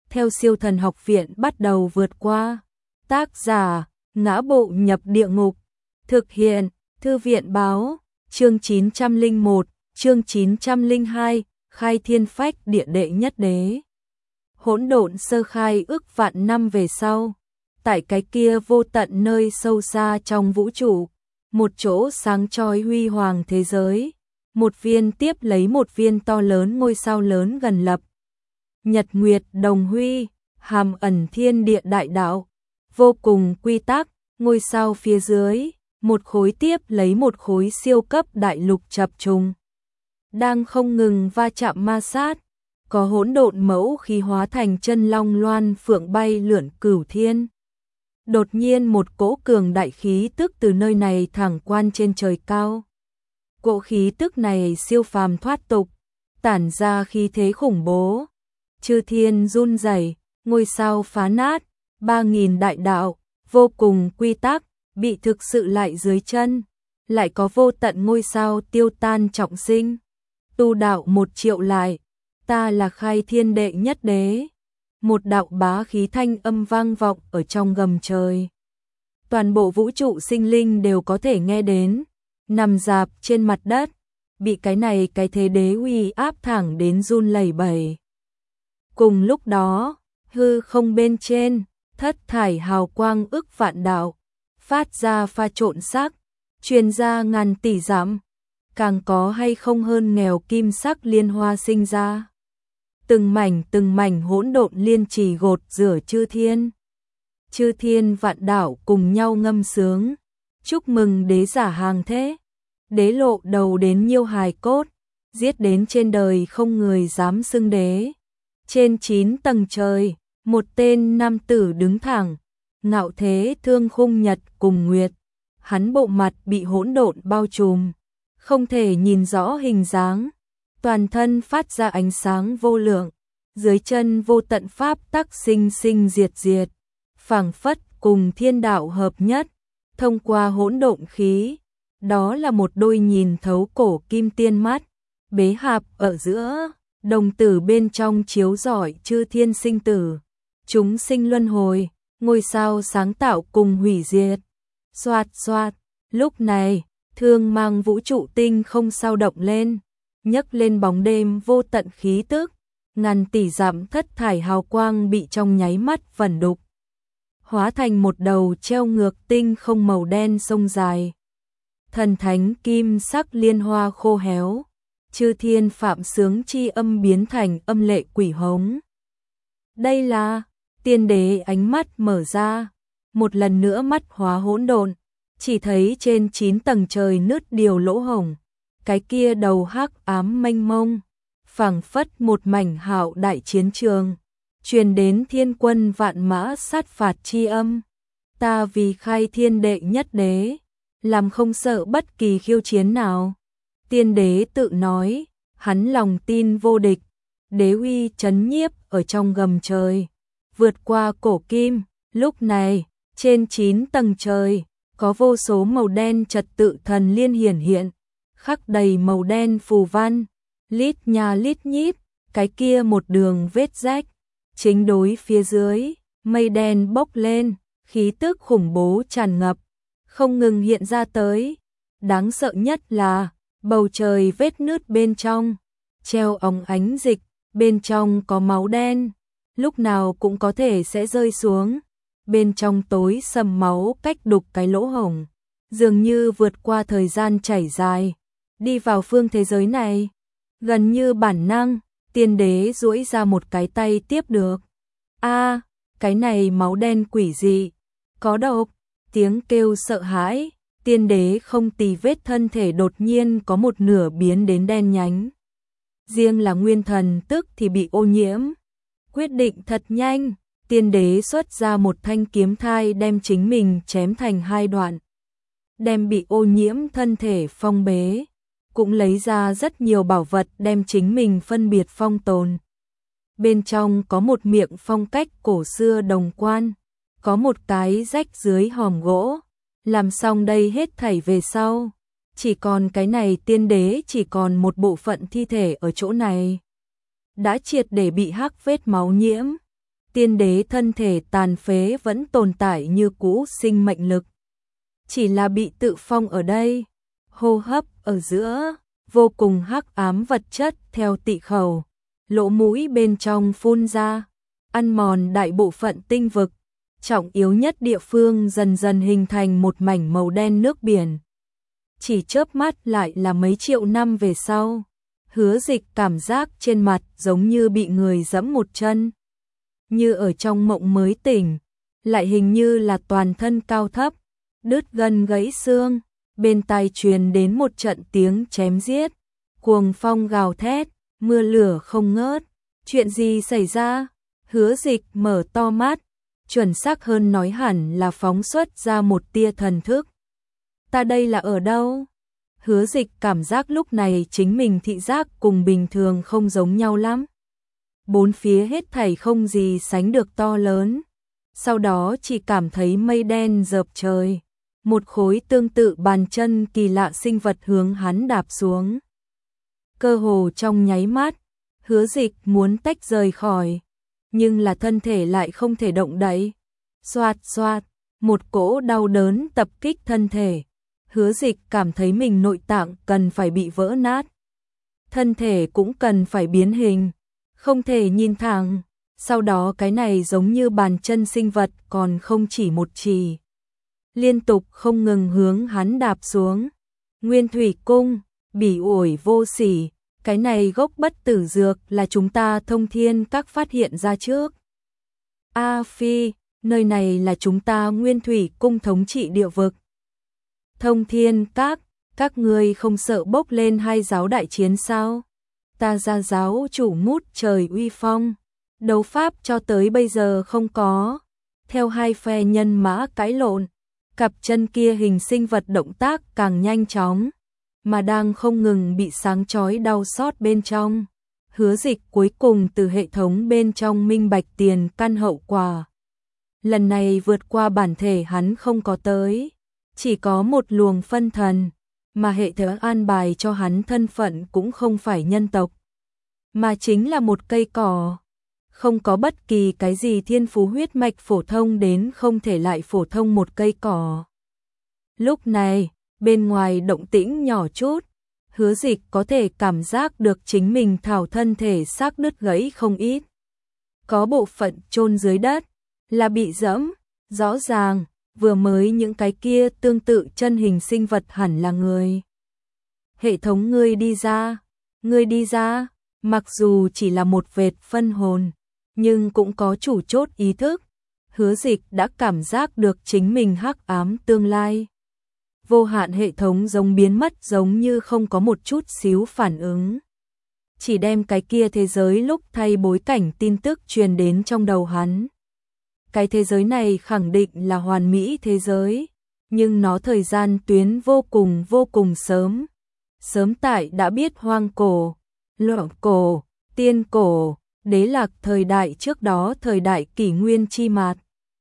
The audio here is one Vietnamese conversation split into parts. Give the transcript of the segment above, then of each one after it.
theo Siêu Thần Học Viện bắt đầu vượt qua. Tác giả: Ngã Bộ Nhập Địa Ngục. Thực hiện: Thư viện báo. Chương 901, chương 902, khai thiên phách địa đệ nhất đế. Hỗn độn sơ khai ước vạn năm về sau, tại cái kia vô tận nơi sâu xa trong vũ trụ, một chỗ sáng chói huy hoàng thế giới, một viên tiếp lấy một viên to lớn ngôi sao lớn gần lập. Nhật nguyệt đồng huy, hàm ẩn thiên địa đại đạo, vô cùng quy tắc, ngôi sao phía dưới, một khối tiếp lấy một khối siêu cấp đại lục chập trùng, đang không ngừng va chạm ma sát, có hỗn độn mẫu khí hóa thành chân long loan phượng bay lượn cửu thiên. Đột nhiên một cỗ cường đại khí tức từ nơi này thẳng quan trên trời cao. Cỗ khí tức này siêu phàm thoát tục, tản ra khí thế khủng bố. Chư thiên run rẩy, ngôi sao phá nát, 3000 đại đạo, vô cùng quy tắc, bị thực sự lại dưới chân, lại có vô tận ngôi sao tiêu tan trọng sinh. Tu đạo 1 triệu lại, ta là khai thiên đệ nhất đế. Một đạo bá khí thanh âm vang vọng ở trong gầm trời. Toàn bộ vũ trụ sinh linh đều có thể nghe đến, nằm rạp trên mặt đất, bị cái thế đế uy áp thẳng đến run lẩy bẩy. Cùng lúc đó, hư không bên trên, thất thải hào quang ức vạn đạo, phát ra pha trộn sắc, truyền ra ngàn tỷ dặm, càng có hay không hơn nghèo kim sắc liên hoa sinh ra. Từng mảnh hỗn độn liên trì gột rửa chư thiên. Chư thiên vạn đạo cùng nhau ngâm sướng, chúc mừng đế giả hàng thế. Đế lộ đầu đến nhiêu hài cốt, giết đến trên đời không người dám xưng đế. Trên 9 tầng trời, một tên nam tử đứng thẳng, ngạo thế thương khung nhật cùng nguyệt. Hắn bộ mặt bị hỗn độn bao trùm, không thể nhìn rõ hình dáng, toàn thân phát ra ánh sáng vô lượng, dưới chân vô tận pháp tắc sinh sinh diệt diệt, phảng phất cùng thiên đạo hợp nhất, thông qua hỗn độn khí. Đó là một đôi nhìn thấu cổ kim tiên mắt, bế hạp ở giữa, đồng tử bên trong chiếu rọi chư thiên sinh tử, chúng sinh luân hồi, ngôi sao sáng tạo cùng hủy diệt. Xoạt xoạt, lúc này, thương mang vũ trụ tinh không sao động lên, nhấc lên bóng đêm vô tận khí tức, ngàn tỷ dặm thất thải hào quang bị trong nháy mắt vẩn đục, hóa thành một đầu treo ngược tinh không màu đen sông dài. Thần thánh kim sắc liên hoa khô héo, chư thiên phạm sướng chi âm biến thành âm lệ quỷ hống. Đây là tiên đế ánh mắt mở ra, một lần nữa mắt hóa hỗn độn, chỉ thấy trên 9 tầng trời nứt điều lỗ hổng, cái kia đầu hắc ám mênh mông, phảng phất một mảnh hạo đại chiến trường, truyền đến thiên quân vạn mã sát phạt chi âm. Ta vì khai thiên đệ nhất đế, làm không sợ bất kỳ khiêu chiến nào. Tiên đế tự nói, hắn lòng tin vô địch, đế uy chấn nhiếp ở trong gầm trời, vượt qua cổ kim. Lúc này, trên 9 tầng trời, có vô số màu đen trật tự thần liên hiển hiện, khắc đầy màu đen phù văn, lít nha lít nhít, cái kia một đường vết rách. Chính đối phía dưới, mây đen bốc lên, khí tức khủng bố tràn ngập, không ngừng hiện ra tới. Đáng sợ nhất là, bầu trời vết nứt bên trong, treo óng ánh dịch, bên trong có máu đen, lúc nào cũng có thể sẽ rơi xuống. Bên trong tối sầm máu cách đục cái lỗ hổng, dường như vượt qua thời gian chảy dài, đi vào phương thế giới này. Gần như bản năng, tiên đế duỗi ra một cái tay tiếp được. A, cái này máu đen quỷ dị, có độc. Tiếng kêu sợ hãi, tiên đế không tì vết thân thể đột nhiên có một nửa biến đến đen nhánh. Riêng là nguyên thần tức thì bị ô nhiễm. Quyết định thật nhanh, tiên đế xuất ra một thanh kiếm thai đem chính mình chém thành 2 đoạn. Đem bị ô nhiễm thân thể phong bế, cũng lấy ra rất nhiều bảo vật đem chính mình phân biệt phong tồn. Bên trong có một miệng phong cách cổ xưa đồng quan, có một cái rách dưới hòm gỗ. Làm xong đây hết thảy về sau, chỉ còn cái này tiên đế chỉ còn một bộ phận thi thể ở chỗ này. Đã triệt để bị hắc vết máu nhiễm, tiên đế thân thể tàn phế vẫn tồn tại như cũ sinh mệnh lực. Chỉ là bị tự phong ở đây, hô hấp ở giữa, vô cùng hắc ám vật chất theo tị khẩu, lỗ mũi bên trong phun ra, ăn mòn đại bộ phận tinh vực, trọng yếu nhất địa phương dần dần hình thành một mảnh màu đen nước biển. Chỉ chớp mắt lại là mấy triệu năm về sau, Hứa Dịch cảm giác trên mặt giống như bị người giẫm một chân, như ở trong mộng mới tỉnh, lại hình như là toàn thân cao thấp, đứt gân gãy xương, bên tai truyền đến một trận tiếng chém giết, cuồng phong gào thét, mưa lửa không ngớt. Chuyện gì xảy ra? Hứa Dịch mở to mắt, chuẩn xác hơn nói hẳn là phóng xuất ra một tia thần thức. Ta đây là ở đâu? Hứa Dịch cảm giác lúc này chính mình thị giác cùng bình thường không giống nhau lắm. Bốn phía hết thảy không gì sánh được to lớn. Sau đó chỉ cảm thấy mây đen dợp trời. Một khối tương tự bàn chân kỳ lạ sinh vật hướng hắn đạp xuống. Cơ hồ trong nháy mắt, Hứa Dịch muốn tách rời khỏi, nhưng là thân thể lại không thể động đậy. Xoạt xoạt, một cỗ đau đớn tập kích thân thể. Hứa Dịch cảm thấy mình nội tạng cần phải bị vỡ nát. Thân thể cũng cần phải biến hình, không thể nhìn thẳng. Sau đó cái này giống như bàn chân sinh vật còn không chỉ một chỉ. Liên tục không ngừng hướng hắn đạp xuống. Nguyên thủy cung, bỉ ổi vô sỉ, cái này gốc bất tử dược là chúng ta Thông Thiên Các phát hiện ra trước. A Phi, nơi này là chúng ta Nguyên thủy cung thống trị địa vực. Thông Thiên các ngươi không sợ bốc lên hai giáo đại chiến sao? Ta ra giáo chủ ngút trời uy phong, đấu pháp cho tới bây giờ không có. Theo hai phe nhân mã cãi lộn, cặp chân kia hình sinh vật động tác càng nhanh chóng, mà đang không ngừng bị sáng chói đau xót bên trong. Hứa Dịch cuối cùng từ hệ thống bên trong minh bạch tiền căn hậu quả. Lần này vượt qua bản thể hắn không có tới, chỉ có một luồng phân thần, mà hệ thống an bài cho hắn thân phận cũng không phải nhân tộc, mà chính là một cây cỏ. Không có bất kỳ cái gì thiên phú huyết mạch phổ thông đến không thể lại phổ thông một cây cỏ. Lúc này, bên ngoài động tĩnh nhỏ chút, Hứa Dịch có thể cảm giác được chính mình thảo thân thể xác đứt gãy không ít. Có bộ phận chôn dưới đất, là bị dẫm, rõ ràng, vừa mới những cái kia tương tự chân hình sinh vật hẳn là người. Hệ thống ngươi đi ra, mặc dù chỉ là một vệt phân hồn, nhưng cũng có chủ chốt ý thức. Hứa Dịch đã cảm giác được chính mình hắc ám tương lai. Vô hạn hệ thống giống biến mất, giống như không có một chút xíu phản ứng. Chỉ đem cái kia thế giới lúc thay bối cảnh tin tức truyền đến trong đầu hắn. Cái thế giới này khẳng định là hoàn mỹ thế giới, nhưng nó thời gian tuyến vô cùng sớm. Sớm tại đã biết hoang cổ, loạn cổ, tiên cổ, đế lạc thời đại trước đó, thời đại kỷ nguyên chi mạt.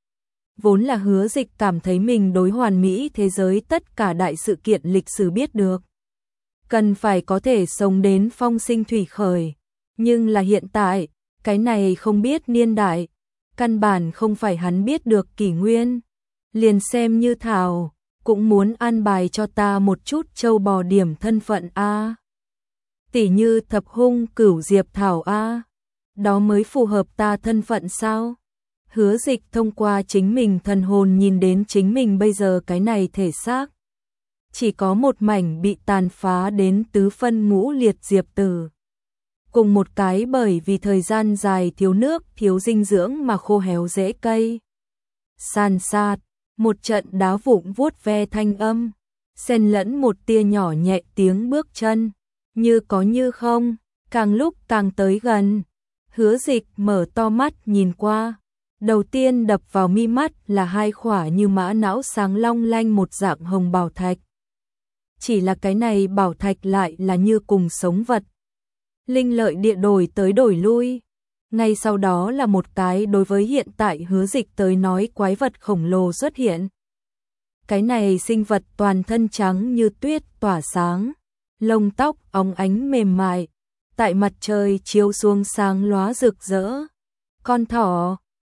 Vốn là Hứa Dịch cảm thấy mình đối hoàn mỹ thế giới tất cả đại sự kiện lịch sử biết được. Cần phải có thể sống đến phong sinh thủy khởi. Nhưng là hiện tại, cái này không biết niên đại. Căn bản không phải hắn biết được kỷ nguyên. Liền xem như thảo, cũng muốn an bài cho ta một chút châu bò điểm thân phận A. Tỉ như thập hung cửu diệp thảo A. Đó mới phù hợp ta thân phận sao? Hứa Dịch thông qua chính mình thần hồn nhìn đến chính mình bây giờ cái này thể xác. Chỉ có một mảnh bị tàn phá đến tứ phân ngũ liệt diệp tử. Cùng một cái bởi vì thời gian dài thiếu nước, thiếu dinh dưỡng mà khô héo rễ cây. San sát, một trận đá vụn vuốt ve thanh âm, xen lẫn một tia nhỏ nhẹ tiếng bước chân, như có như không, càng lúc càng tới gần. Hứa Dịch mở to mắt nhìn qua. Đầu tiên đập vào mi mắt là hai khỏa như mã não sáng long lanh một dạng hồng bảo thạch. Chỉ là cái này bảo thạch lại là như cùng sống vật. Linh lợi địa đổi tới đổi lui. Ngay sau đó là một cái đối với hiện tại Hứa Dịch tới nói quái vật khổng lồ xuất hiện. Cái này sinh vật toàn thân trắng như tuyết tỏa sáng, lông tóc óng ánh mềm mại, tại mặt trời chiếu xuống sáng lóa rực rỡ. Con thỏ,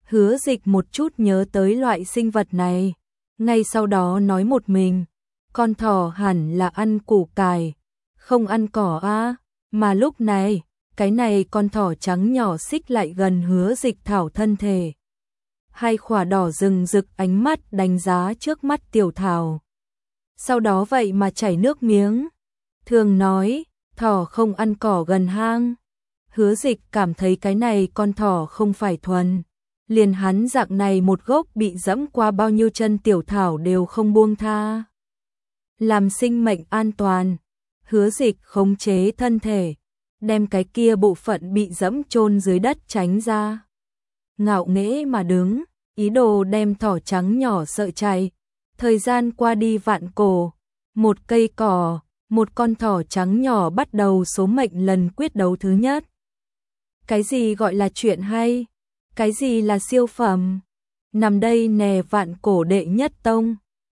Hứa Dịch một chút nhớ tới loại sinh vật này, ngay sau đó nói một mình, con thỏ hẳn là ăn củ cải, không ăn cỏ a. Mà lúc này, cái này con thỏ trắng nhỏ xích lại gần Hứa Dịch thảo thân thể. Hai khỏa đỏ rừng rực ánh mắt đánh giá trước mắt tiểu thảo. Sau đó vậy mà chảy nước miếng. Thường nói, thỏ không ăn cỏ gần hang. Hứa Dịch cảm thấy cái này con thỏ không phải thuần. Liền hắn dạng này một gốc bị dẫm qua bao nhiêu chân tiểu thảo đều không buông tha. Làm sinh mệnh an toàn, Hứa Dịch khống chế thân thể, đem cái kia bộ phận bị dẫm chôn dưới đất tránh ra. Ngạo nghễ mà đứng, ý đồ đem thỏ trắng nhỏ sợ chạy. Thời gian qua đi vạn cổ, một cây cỏ, một con thỏ trắng nhỏ bắt đầu số mệnh lần quyết đấu thứ nhất. Cái gì gọi là chuyện hay? Cái gì là siêu phẩm? Nằm đây nè vạn cổ đệ nhất tông.